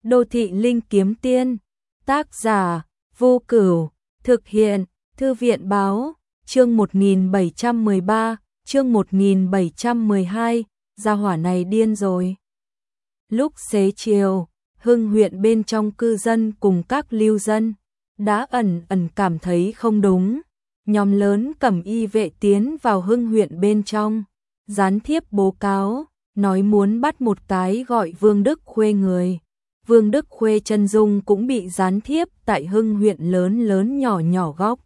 Đô thị linh kiếm tiên, tác giả, Vô Cửu, thực hiện, Thư viện báo, chương 1713, chương 1712, gia hỏa này điên rồi. Lúc xế chiều, Hưng huyện bên trong cư dân cùng các lưu dân đã ẩn ẩn cảm thấy không đúng. Nhóm lớn cẩm y vệ tiến vào Hưng huyện bên trong, gián thiếp bố cáo, nói muốn bắt một cái gọi Vương Đức Khuê người. Vương Đức Khuê chân dung cũng bị gián thiếp tại Hưng huyện lớn lớn nhỏ nhỏ góc.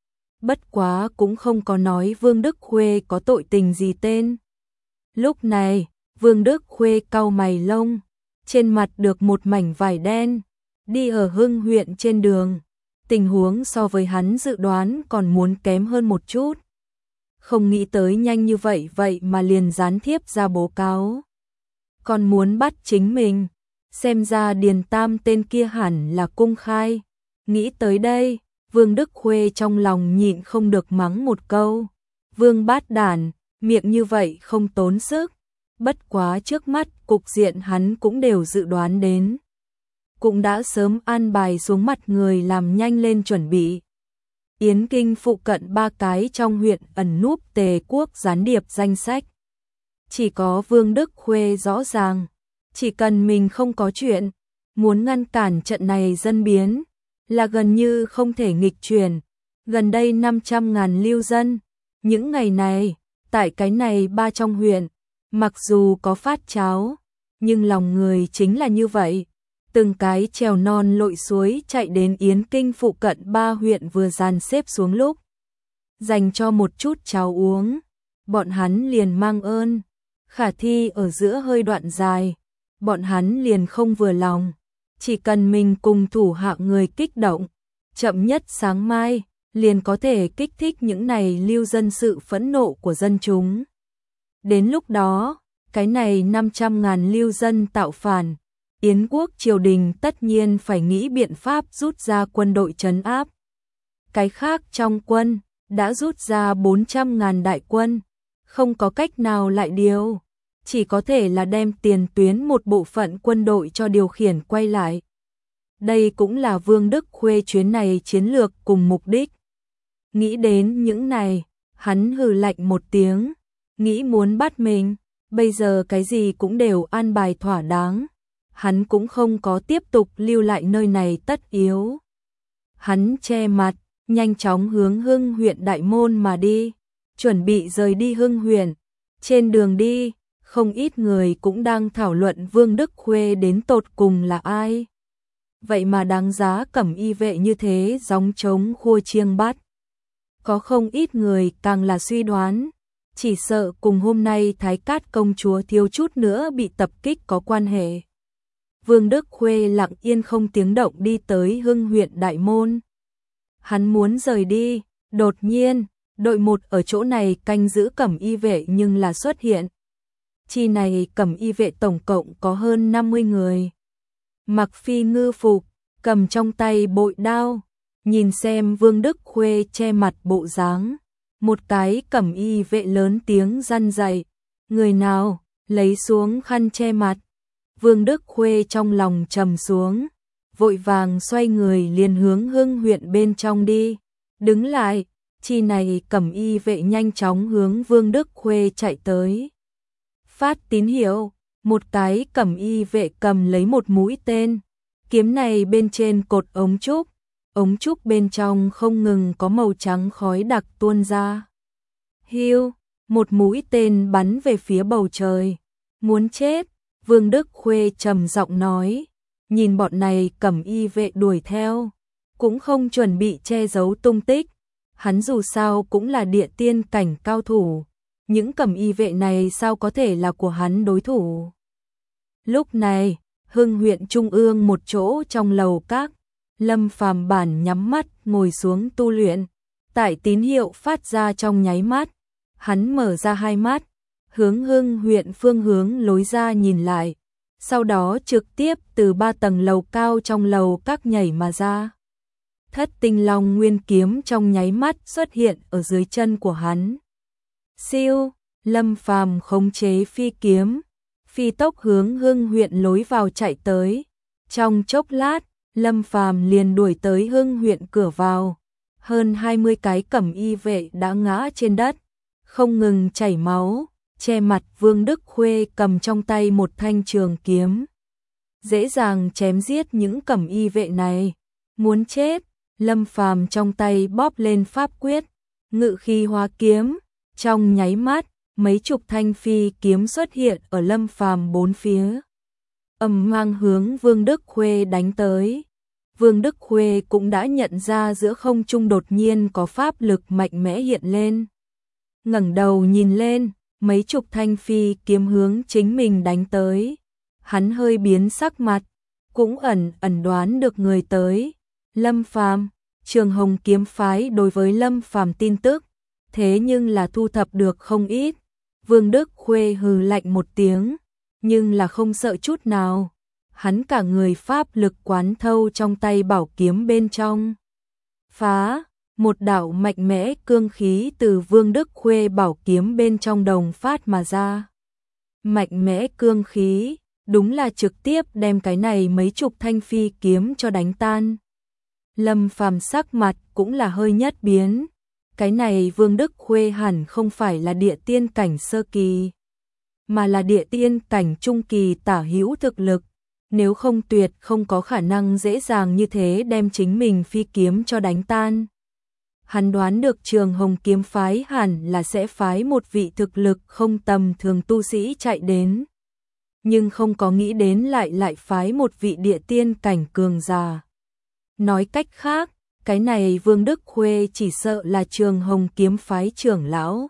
Bất quá cũng không có nói Vương Đức Khuê có tội tình gì tên. Lúc này, Vương Đức Khuê cau mày lông, trên mặt được một mảnh vải đen, đi ở Hưng huyện trên đường. Tình huống so với hắn dự đoán còn muốn kém hơn một chút. Không nghĩ tới nhanh như vậy mà liền gián thiếp ra bố cáo. Còn muốn bắt chính mình, xem ra Điền Tam tên kia hẳn là cung khai. Nghĩ tới đây, Vương Đức Khuê trong lòng nhịn không được mắng một câu. Vương bát đản, miệng như vậy không tốn sức. Bất quá trước mắt cục diện hắn cũng đều dự đoán đến. Cũng đã sớm an bài xuống mặt người làm nhanh lên chuẩn bị. Yến Kinh phụ cận 3 cái trong huyện ẩn núp Tề quốc gián điệp danh sách. Chỉ có Vương Đức Khuê rõ ràng, chỉ cần mình không có chuyện, muốn ngăn cản trận này dân biến, là gần như không thể nghịch chuyển. Gần đây 500.000 lưu dân, những ngày này, tại cái này 3 trong huyện, mặc dù có phát cháo, nhưng lòng người chính là như vậy. Từng cái trèo non lội suối chạy đến Yến Kinh phụ cận 3 huyện vừa dàn xếp xuống lúc. Dành cho một chút cháo uống, bọn hắn liền mang ơn. Khả thi ở giữa hơi đoạn dài, bọn hắn liền không vừa lòng. Chỉ cần mình cùng thủ hạ người kích động, chậm nhất sáng mai, liền có thể kích thích những này lưu dân sự phẫn nộ của dân chúng. Đến lúc đó, cái này 500.000 lưu dân tạo phản, Yến quốc triều đình tất nhiên phải nghĩ biện pháp rút ra quân đội trấn áp. Cái khác trong quân, đã rút ra 400.000 đại quân, không có cách nào lại điều, chỉ có thể là đem tiền tuyến một bộ phận quân đội cho điều khiển quay lại. Đây cũng là Vương Đức Khuê chuyến này chiến lược cùng mục đích. Nghĩ đến những này, hắn hừ lạnh một tiếng, nghĩ muốn bắt mình, bây giờ cái gì cũng đều an bài thỏa đáng. Hắn cũng không có tiếp tục lưu lại nơi này tất yếu. Hắn che mặt, nhanh chóng hướng Hưng huyện đại môn mà đi, chuẩn bị rời đi Hưng huyện. Trên đường đi, không ít người cũng đang thảo luận Vương Đức Khuê đến tột cùng là ai. Vậy mà đáng giá cẩm y vệ như thế gióng trống khua chiêng bắt. Có không ít người càng là suy đoán, chỉ sợ cùng hôm nay Thái Cát công chúa thiếu chút nữa bị tập kích có quan hệ. Vương Đức Khuê lặng yên không tiếng động đi tới Hưng huyện đại môn. Hắn muốn rời đi, đột nhiên, đội 1 ở chỗ này canh giữ cẩm y vệ nhưng là xuất hiện. Chi này cẩm y vệ tổng cộng có hơn 50 người. Mặc phi ngư phục, cầm trong tay bội đao, nhìn xem Vương Đức Khuê che mặt bộ dáng. Một cái cẩm y vệ lớn tiếng răn dạy, người nào, lấy xuống khăn che mặt. Vương Đức Khuê trong lòng trầm xuống, vội vàng xoay người liền hướng Hưng huyện bên trong đi. Đứng lại, chi này cẩm y vệ nhanh chóng hướng Vương Đức Khuê chạy tới. Phát tín hiệu, một cái cẩm y vệ cầm lấy một mũi tên. Kiếm này bên trên cột ống trúc bên trong không ngừng có màu trắng khói đặc tuôn ra. Hiu, một mũi tên bắn về phía bầu trời. Muốn chết. Vương Đức Khuê trầm giọng nói, nhìn bọn này cẩm y vệ đuổi theo, cũng không chuẩn bị che giấu tung tích. Hắn dù sao cũng là địa tiên cảnh cao thủ, những cẩm y vệ này sao có thể là của hắn đối thủ. Lúc này, Hưng huyện trung ương một chỗ trong lầu các, Lâm Phàm bản nhắm mắt ngồi xuống tu luyện. Tại tín hiệu phát ra trong nháy mắt, hắn mở ra hai mắt, hướng Hưng huyện phương hướng lối ra nhìn lại, sau đó trực tiếp từ 3 tầng lầu cao trong lầu các nhảy mà ra. Thất tinh long nguyên kiếm trong nháy mắt xuất hiện ở dưới chân của hắn. Siêu, Lâm Phàm khống chế phi kiếm, phi tốc hướng Hưng huyện lối vào chạy tới. Trong chốc lát, Lâm Phàm liền đuổi tới Hưng huyện cửa vào. Hơn 20 cái cẩm y vệ đã ngã trên đất, không ngừng chảy máu, che mặt Vương Đức Khuê cầm trong tay một thanh trường kiếm. Dễ dàng chém giết những cẩm y vệ này. Muốn chết, Lâm Phàm trong tay bóp lên pháp quyết, ngự khí hóa kiếm, trong nháy mắt, mấy chục thanh phi kiếm xuất hiện ở Lâm Phàm bốn phía. Mang hướng Vương Đức Khuê đánh tới. Vương Đức Khuê cũng đã nhận ra giữa không trung đột nhiên có pháp lực mạnh mẽ hiện lên. Ngẩng đầu nhìn lên, mấy chục thanh phi kiếm hướng chính mình đánh tới. Hắn hơi biến sắc mặt, cũng ẩn đoán được người tới. Lâm Phàm, Trường Hồng kiếm phái đối với Lâm Phàm tin tức, thế nhưng là thu thập được không ít. Vương Đức Khuê hừ lạnh một tiếng, nhưng là không sợ chút nào. Hắn cả người pháp lực quán thâu trong tay bảo kiếm bên trong. Phá, một đạo mạnh mẽ cương khí từ Vương Đức Khuê bảo kiếm bên trong đồng phát mà ra. Mạnh mẽ cương khí, đúng là trực tiếp đem cái này mấy chục thanh phi kiếm cho đánh tan. Lâm Phàm sắc mặt cũng là hơi nhất biến. Cái này Vương Đức Khuê hẳn không phải là địa tiên cảnh sơ kỳ, mà là địa tiên cảnh trung kỳ tả hữu thực lực. Nếu không tuyệt không có khả năng dễ dàng như thế đem chính mình phi kiếm cho đánh tan. Hắn đoán được Trường Hồng kiếm phái hẳn là sẽ phái một vị thực lực không tầm thường tu sĩ chạy đến. Nhưng không có nghĩ đến lại phái một vị địa tiên cảnh cường giả. Nói cách khác, cái này Vương Đức Khuê chỉ sợ là Trường Hồng kiếm phái trưởng lão.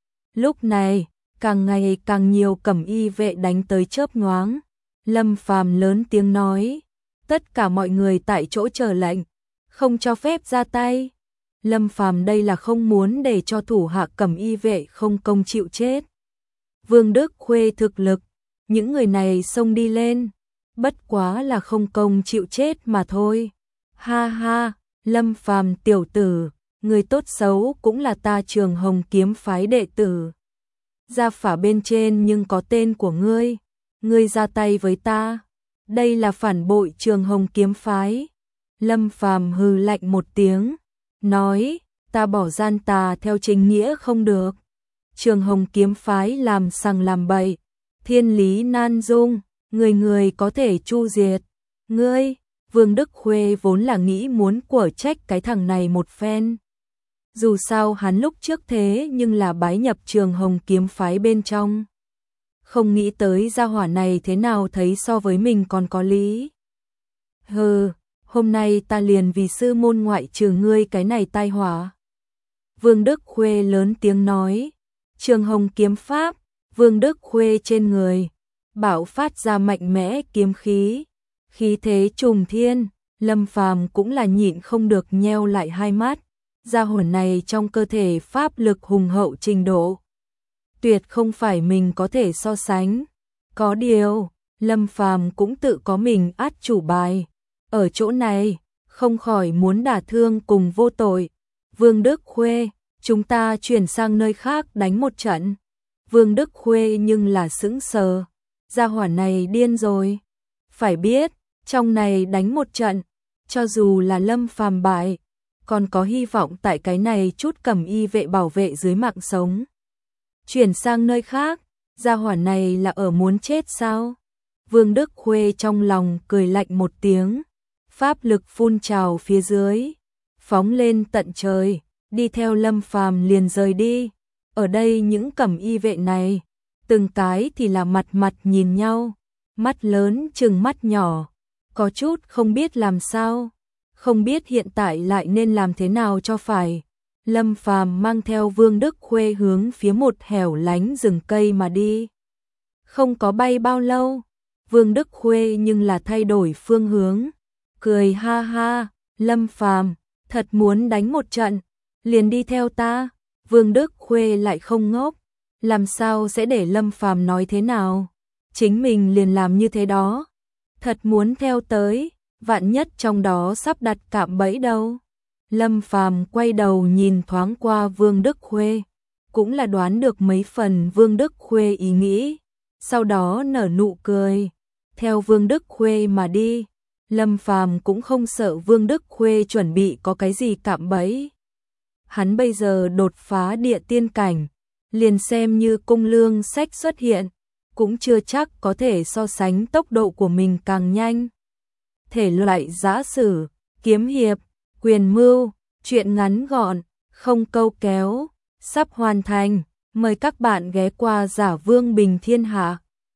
Lúc này, càng ngày càng nhiều cẩm y vệ đánh tới chớp nhoáng. Lâm Phàm lớn tiếng nói, tất cả mọi người tại chỗ chờ lệnh, không cho phép ra tay. Lâm Phàm đây là không muốn để cho thủ hạ cẩm y vệ không công chịu chết. Vương Đức Khuê thực lực, những người này xông đi lên, bất quá là không công chịu chết mà thôi. Ha ha, Lâm Phàm tiểu tử, người tốt xấu cũng là ta Trường Hồng kiếm phái đệ tử. Gia phả bên trên nhưng có tên của ngươi. Ngươi ra tay với ta, đây là phản bội Trường Hồng kiếm phái. Lâm Phàm hừ lạnh một tiếng, nói, ta bỏ gian tà theo chính nghĩa không được. Trường Hồng kiếm phái làm sằng làm bậy, thiên lý nan dung, người có thể chu diệt. Ngươi, Vương Đức Khuê vốn là nghĩ muốn quở trách cái thằng này một phen. Dù sao hắn lúc trước thế nhưng là bái nhập Trường Hồng kiếm phái bên trong. Không nghĩ tới gia hỏa này thế nào thấy so với mình còn có lý. Hừ, hôm nay ta liền vì sư môn ngoại trừ ngươi cái này tai họa. Vương Đức Khuê lớn tiếng nói. Trường Hồng kiếm pháp, Vương Đức Khuê trên người bạo phát ra mạnh mẽ kiếm khí, khí thế trùng thiên. Lâm Phàm cũng là nhịn không được nheo lại hai mắt. Gia hỏa này trong cơ thể pháp lực hùng hậu trình độ, tuyệt không phải mình có thể so sánh. Có điều, Lâm Phàm cũng tự có mình át chủ bài. Ở chỗ này, không khỏi muốn đả thương cùng vô tội. Vương Đức Khuê, chúng ta chuyển sang nơi khác đánh một trận. Vương Đức Khuê nhưng là sững sờ. Gia hỏa này điên rồi. Phải biết, trong này đánh một trận, cho dù là Lâm Phàm bại, còn có hy vọng tại cái này chút cẩm y vệ bảo vệ dưới mạng sống. Chuyển sang nơi khác, gia hỏa này là ở muốn chết sao? Vương Đức Khuê trong lòng cười lạnh một tiếng, pháp lực phun trào phía dưới, phóng lên tận trời, đi theo Lâm Phàm liền rời đi. Ở đây những cẩm y vệ này, từng cái thì là mặt nhìn nhau, mắt lớn chừng mắt nhỏ, có chút không biết làm sao, không biết hiện tại lại nên làm thế nào cho phải. Lâm Phàm mang theo Vương Đức Khuê hướng phía một hẻo lánh rừng cây mà đi. Không có bay bao lâu, Vương Đức Khuê nhưng là thay đổi phương hướng, cười ha ha, Lâm Phàm, thật muốn đánh một trận, liền đi theo ta. Vương Đức Khuê lại không ngốc, làm sao sẽ để Lâm Phàm nói thế nào, chính mình liền làm như thế đó. Thật muốn theo tới, vạn nhất trong đó sắp đặt cạm bẫy đâu. Lâm Phàm quay đầu nhìn thoáng qua Vương Đức Khuê, cũng là đoán được mấy phần Vương Đức Khuê ý nghĩ, sau đó nở nụ cười, theo Vương Đức Khuê mà đi. Lâm Phàm cũng không sợ Vương Đức Khuê chuẩn bị có cái gì cạm bẫy. Hắn bây giờ đột phá địa tiên cảnh, liền xem như cung lương sách xuất hiện, cũng chưa chắc có thể so sánh tốc độ của mình càng nhanh. Thể loại giã sử, kiếm hiệp, quyền mưu, truyện ngắn gọn, không câu kéo, sắp hoàn thành. Mời các bạn ghé qua Giả Vương Bình Thiên Hạ.